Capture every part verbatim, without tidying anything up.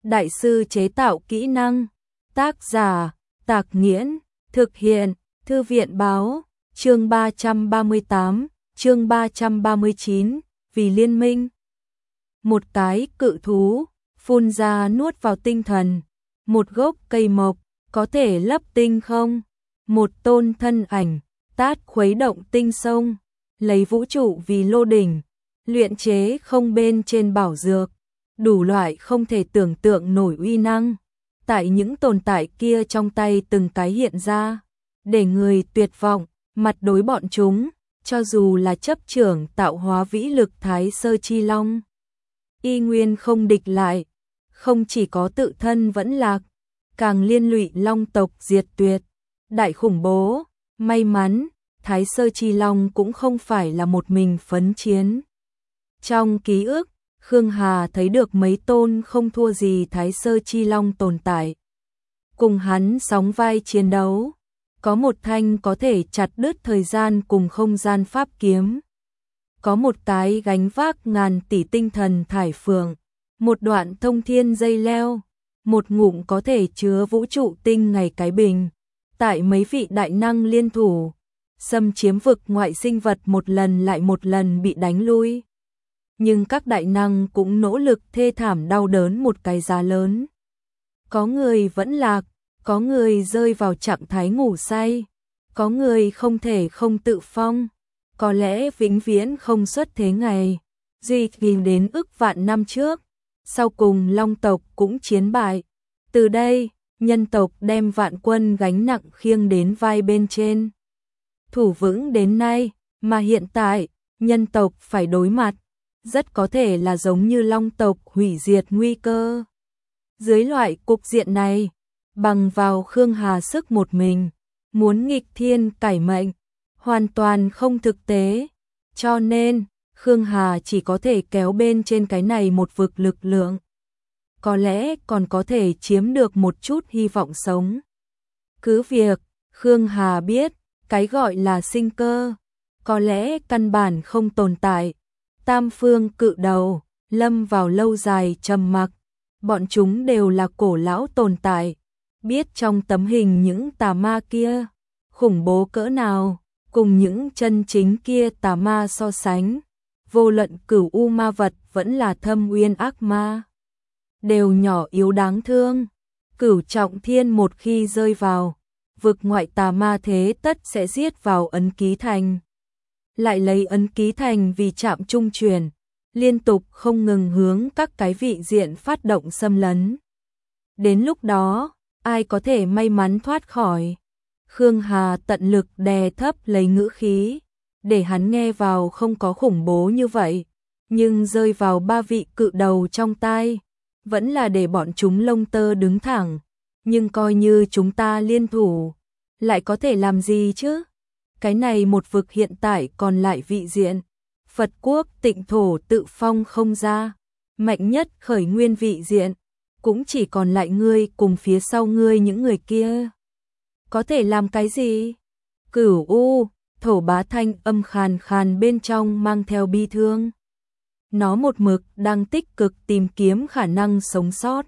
Đại sư chế tạo kỹ năng. Tác giả, Tạc Nghiễn. Thực hiện, Thư viện báo. Chương ba trăm ba mươi tám, chương ba trăm ba mươi chín, vì liên minh. Một cái cự thú, phun ra nuốt vào tinh thần. Một gốc cây mộc, có thể lấp tinh không? Một tôn thân ảnh, tát khuấy động tinh sông. Lấy vũ trụ vì lô đỉnh, luyện chế không bên trên bảo dược. Đủ loại không thể tưởng tượng nổi uy năng. Tại những tồn tại kia trong tay từng cái hiện ra. Để người tuyệt vọng, mặt đối bọn chúng, cho dù là chấp trưởng tạo hóa vĩ lực Thái Sơ Chi Long. Y nguyên không địch lại, không chỉ có tự thân vẫn lạc, càng liên lụy long tộc diệt tuyệt. Đại khủng bố, may mắn, Thái Sơ Chi Long cũng không phải là một mình phấn chiến. Trong ký ức, Khương Hà thấy được mấy tôn không thua gì Thái Sơ Chi Long tồn tại. Cùng hắn sóng vai chiến đấu. Có một thanh có thể chặt đứt thời gian cùng không gian pháp kiếm. Có một cái gánh vác ngàn tỷ tinh thần thải phượng. Một đoạn thông thiên dây leo. Một ngụm có thể chứa vũ trụ tinh ngày cái bình. Tại mấy vị đại năng liên thủ, xâm chiếm vực ngoại sinh vật một lần lại một lần bị đánh lui. Nhưng các đại năng cũng nỗ lực thê thảm đau đớn một cái giá lớn. Có người vẫn lạc, có người rơi vào trạng thái ngủ say, có người không thể không tự phong, có lẽ vĩnh viễn không xuất thế ngày. Duy tìm đến ức vạn năm trước, sau cùng Long tộc cũng chiến bại. Từ đây, nhân tộc đem vạn quân gánh nặng khiêng đến vai bên trên. Thủ vững đến nay, mà hiện tại, nhân tộc phải đối mặt, rất có thể là giống như Long tộc hủy diệt nguy cơ. Dưới loại cục diện này, bằng vào Khương Hà sức một mình, muốn nghịch thiên cải mệnh, hoàn toàn không thực tế. Cho nên, Khương Hà chỉ có thể kéo bên trên cái này một vực lực lượng. Có lẽ còn có thể chiếm được một chút hy vọng sống. Cứ việc, Khương Hà biết, cái gọi là sinh cơ, có lẽ căn bản không tồn tại. Tam phương cự đầu, lâm vào lâu dài trầm mặc. Bọn chúng đều là cổ lão tồn tại. Biết trong tấm hình những tà ma kia, khủng bố cỡ nào, cùng những chân chính kia tà ma so sánh. Vô luận cửu u ma vật vẫn là thâm uyên ác ma. Đều nhỏ yếu đáng thương. Cửu trọng thiên một khi rơi vào, vực ngoại tà ma thế tất sẽ giết vào ấn ký thành. Lại lấy ấn ký thành vì trạm trung truyền, liên tục không ngừng hướng các cái vị diện phát động xâm lấn. Đến lúc đó, ai có thể may mắn thoát khỏi? Khương Hà tận lực đè thấp lấy ngữ khí, để hắn nghe vào không có khủng bố như vậy, nhưng rơi vào ba vị cự đầu trong tai, vẫn là để bọn chúng lông tơ đứng thẳng. Nhưng coi như chúng ta liên thủ, lại có thể làm gì chứ? Cái này một vực hiện tại còn lại vị diện, Phật quốc Tịnh thổ tự phong không ra, mạnh nhất khởi nguyên vị diện, cũng chỉ còn lại ngươi cùng phía sau ngươi những người kia. Có thể làm cái gì? Cửu u, thổ bá thanh âm khàn khàn bên trong mang theo bi thương. Nó một mực đang tích cực tìm kiếm khả năng sống sót.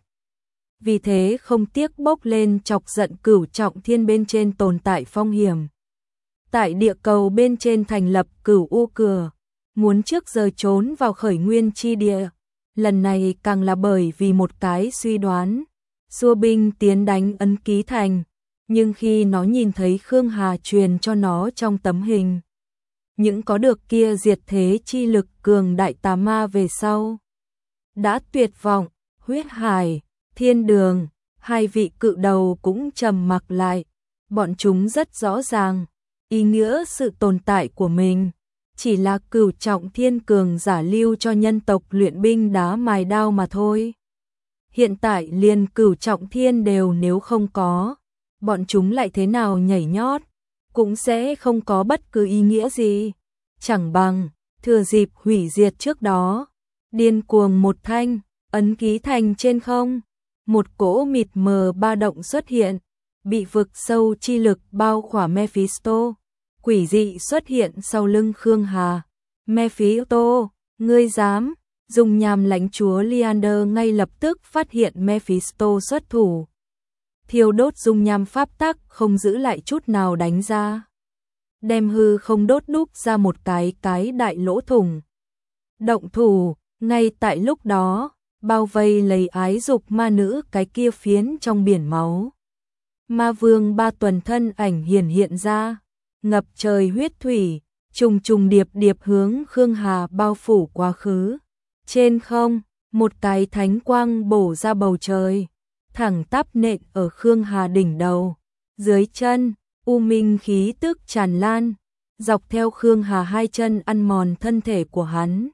Vì thế không tiếc bốc lên chọc giận cửu trọng thiên bên trên tồn tại phong hiểm. Tại địa cầu bên trên thành lập cửu u cửa, muốn trước giờ trốn vào khởi nguyên chi địa. Lần này càng là bởi vì một cái suy đoán, xua binh tiến đánh ấn ký thành. Nhưng khi nó nhìn thấy Khương Hà truyền cho nó trong tấm hình, những có được kia diệt thế chi lực cường đại tà ma về sau, đã tuyệt vọng. Huyết hải, thiên đường, hai vị cự đầu cũng trầm mặc lại. Bọn chúng rất rõ ràng, ý nghĩa sự tồn tại của mình chỉ là cửu trọng thiên cường giả lưu cho nhân tộc luyện binh đá mài đao mà thôi. Hiện tại liền cửu trọng thiên đều nếu không có, bọn chúng lại thế nào nhảy nhót, cũng sẽ không có bất cứ ý nghĩa gì. Chẳng bằng, thừa dịp hủy diệt trước đó, điên cuồng một thanh, ấn ký thành trên không. Một cỗ mịt mờ ba động xuất hiện, bị vực sâu chi lực bao khỏa Mephisto. Quỷ dị xuất hiện sau lưng Khương Hà. Mephisto, ngươi dám? Dung nham lãnh chúa Liander ngay lập tức phát hiện Mephisto xuất thủ. Thiêu đốt dung nham pháp tắc không giữ lại chút nào đánh ra. Đem hư không đốt đúc ra một cái cái đại lỗ thủng. Động thủ, ngay tại lúc đó, bao vây lấy ái dục ma nữ cái kia phiến trong biển máu. Ma vương ba tuần thân ảnh hiển hiện ra, ngập trời huyết thủy, trùng trùng điệp điệp hướng Khương Hà bao phủ quá khứ. Trên không, một cái thánh quang bổ ra bầu trời, thẳng tắp nện ở Khương Hà đỉnh đầu. Dưới chân, u minh khí tức tràn lan, dọc theo Khương Hà hai chân ăn mòn thân thể của hắn.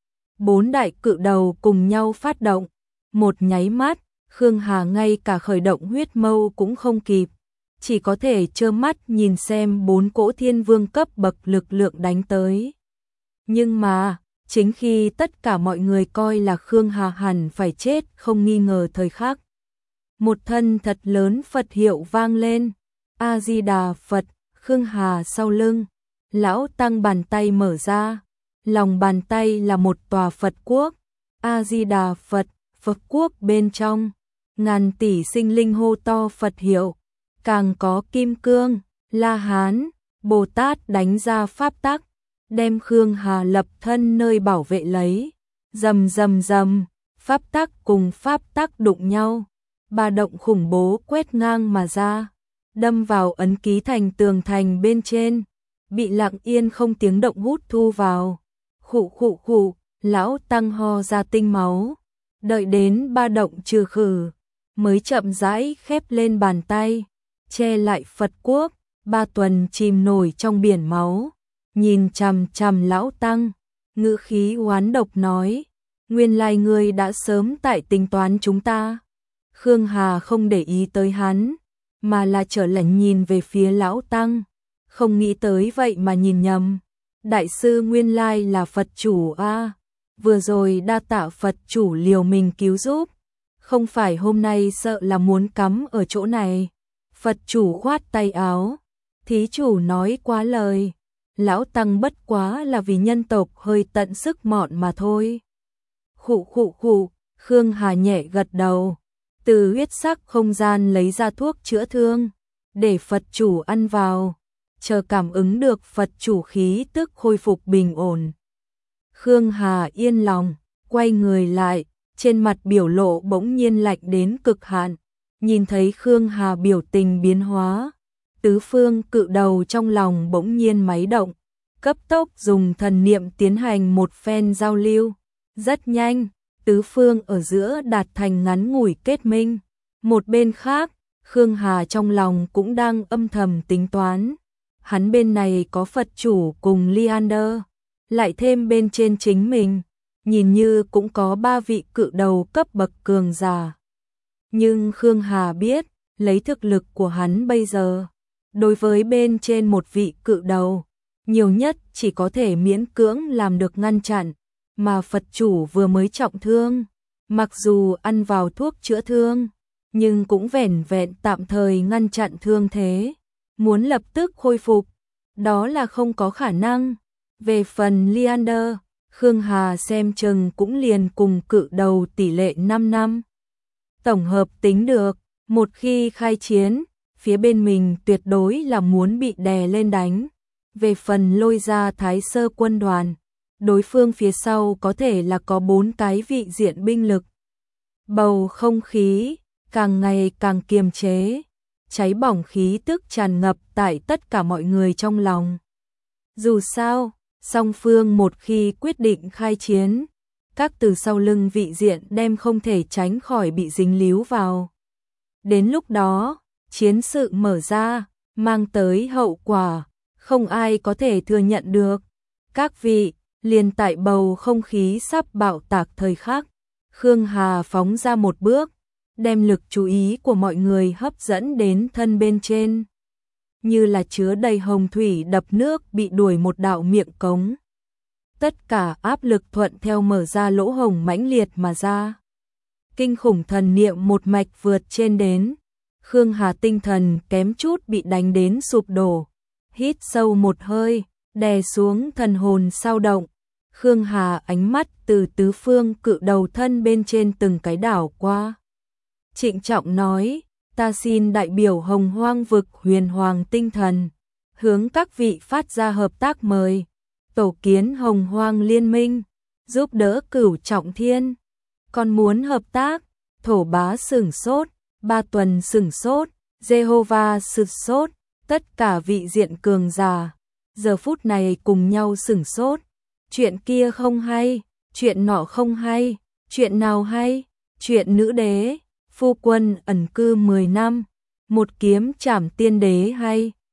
Bốn đại cự đầu cùng nhau phát động, một nháy mắt, Khương Hà ngay cả khởi động huyết mâu cũng không kịp, chỉ có thể trơ mắt nhìn xem bốn cỗ thiên vương cấp bậc lực lượng đánh tới. Nhưng mà, chính khi tất cả mọi người coi là Khương Hà hẳn phải chết không nghi ngờ thời khắc. Một thân thật lớn Phật hiệu vang lên, A-di-đà Phật, Khương Hà sau lưng, lão tăng bàn tay mở ra, lòng bàn tay là một tòa Phật quốc, A-di-đà Phật, Phật quốc bên trong, ngàn tỷ sinh linh hô to Phật hiệu, càng có Kim Cương, La Hán, Bồ Tát đánh ra pháp tắc, đem Khương Hà lập thân nơi bảo vệ lấy. Rầm rầm rầm, pháp tắc cùng pháp tắc đụng nhau, ba động khủng bố quét ngang mà ra, đâm vào ấn ký thành tường thành bên trên, bị lặng yên không tiếng động hút thu vào. Khụ khụ khụ, lão tăng ho ra tinh máu, đợi đến ba động trừ khử, mới chậm rãi khép lên bàn tay, che lại Phật quốc. Ba tuần chìm nổi trong biển máu, nhìn chằm chằm lão tăng, ngữ khí oán độc nói, nguyên lai ngươi đã sớm tại tính toán chúng ta. Khương Hà không để ý tới hắn, mà là trở lạnh nhìn về phía lão tăng, không nghĩ tới vậy mà nhìn nhầm. Đại sư nguyên lai là Phật chủ a, vừa rồi đa tạ Phật chủ liều mình cứu giúp, không phải hôm nay sợ là muốn cắm ở chỗ này. Phật chủ khoát tay áo, thí chủ nói quá lời, lão tăng bất quá là vì nhân tộc hơi tận sức mọn mà thôi. Khụ khụ khụ, Khương Hà nhẹ gật đầu, từ huyết sắc không gian lấy ra thuốc chữa thương, để Phật chủ ăn vào, chờ cảm ứng được Phật chủ khí tức khôi phục bình ổn. Khương Hà yên lòng, quay người lại, trên mặt biểu lộ bỗng nhiên lạnh đến cực hạn, nhìn thấy Khương Hà biểu tình biến hóa. Tứ phương cự đầu trong lòng bỗng nhiên máy động, cấp tốc dùng thần niệm tiến hành một phen giao lưu. Rất nhanh, tứ phương ở giữa đạt thành ngắn ngủi kết minh. Một bên khác, Khương Hà trong lòng cũng đang âm thầm tính toán. Hắn bên này có Phật chủ cùng Liander, lại thêm bên trên chính mình, nhìn như cũng có ba vị cự đầu cấp bậc cường giả. Nhưng Khương Hà biết, lấy thực lực của hắn bây giờ, đối với bên trên một vị cự đầu, nhiều nhất chỉ có thể miễn cưỡng làm được ngăn chặn, mà Phật chủ vừa mới trọng thương, mặc dù ăn vào thuốc chữa thương, nhưng cũng vẻn vẹn tạm thời ngăn chặn thương thế, muốn lập tức khôi phục, đó là không có khả năng. Về phần Liander, Khương Hà xem chừng cũng liền cùng cự đầu tỷ lệ năm năm. Tổng hợp tính được, một khi khai chiến, phía bên mình tuyệt đối là muốn bị đè lên đánh. Về phần Lôi Gia Thái Sơ quân đoàn, đối phương phía sau có thể là có bốn cái vị diện binh lực. Bầu không khí càng ngày càng kiềm chế, cháy bỏng khí tức tràn ngập tại tất cả mọi người trong lòng. Dù sao, song phương một khi quyết định khai chiến, các từ sau lưng vị diện đem không thể tránh khỏi bị dính líu vào. Đến lúc đó, chiến sự mở ra, mang tới hậu quả, không ai có thể thừa nhận được. Các vị, liền tại bầu không khí sắp bạo tạc thời khắc, Khương Hà phóng ra một bước, đem lực chú ý của mọi người hấp dẫn đến thân bên trên. Như là chứa đầy hồng thủy đập nước bị đuổi một đạo miệng cống. Tất cả áp lực thuận theo mở ra lỗ hồng mãnh liệt mà ra. Kinh khủng thần niệm một mạch vượt trên đến. Khương Hà tinh thần kém chút bị đánh đến sụp đổ. Hít sâu một hơi, đè xuống thần hồn sao động. Khương Hà ánh mắt từ tứ phương cự đầu thân bên trên từng cái đảo qua. Trịnh trọng nói, ta xin đại biểu Hồng Hoang vực huyền hoàng tinh thần, hướng các vị phát ra hợp tác mời, tổ kiến Hồng Hoang liên minh, giúp đỡ Cửu Trọng Thiên. Còn muốn hợp tác, Thổ Bá sửng sốt, Ba Tuần sửng sốt, Jehovah sửng sốt, tất cả vị diện cường giả, giờ phút này cùng nhau sửng sốt. Chuyện kia không hay, chuyện nọ không hay, chuyện nào hay, chuyện nữ đế, phu quân ẩn cư mười năm, một kiếm trảm tiên đế hay.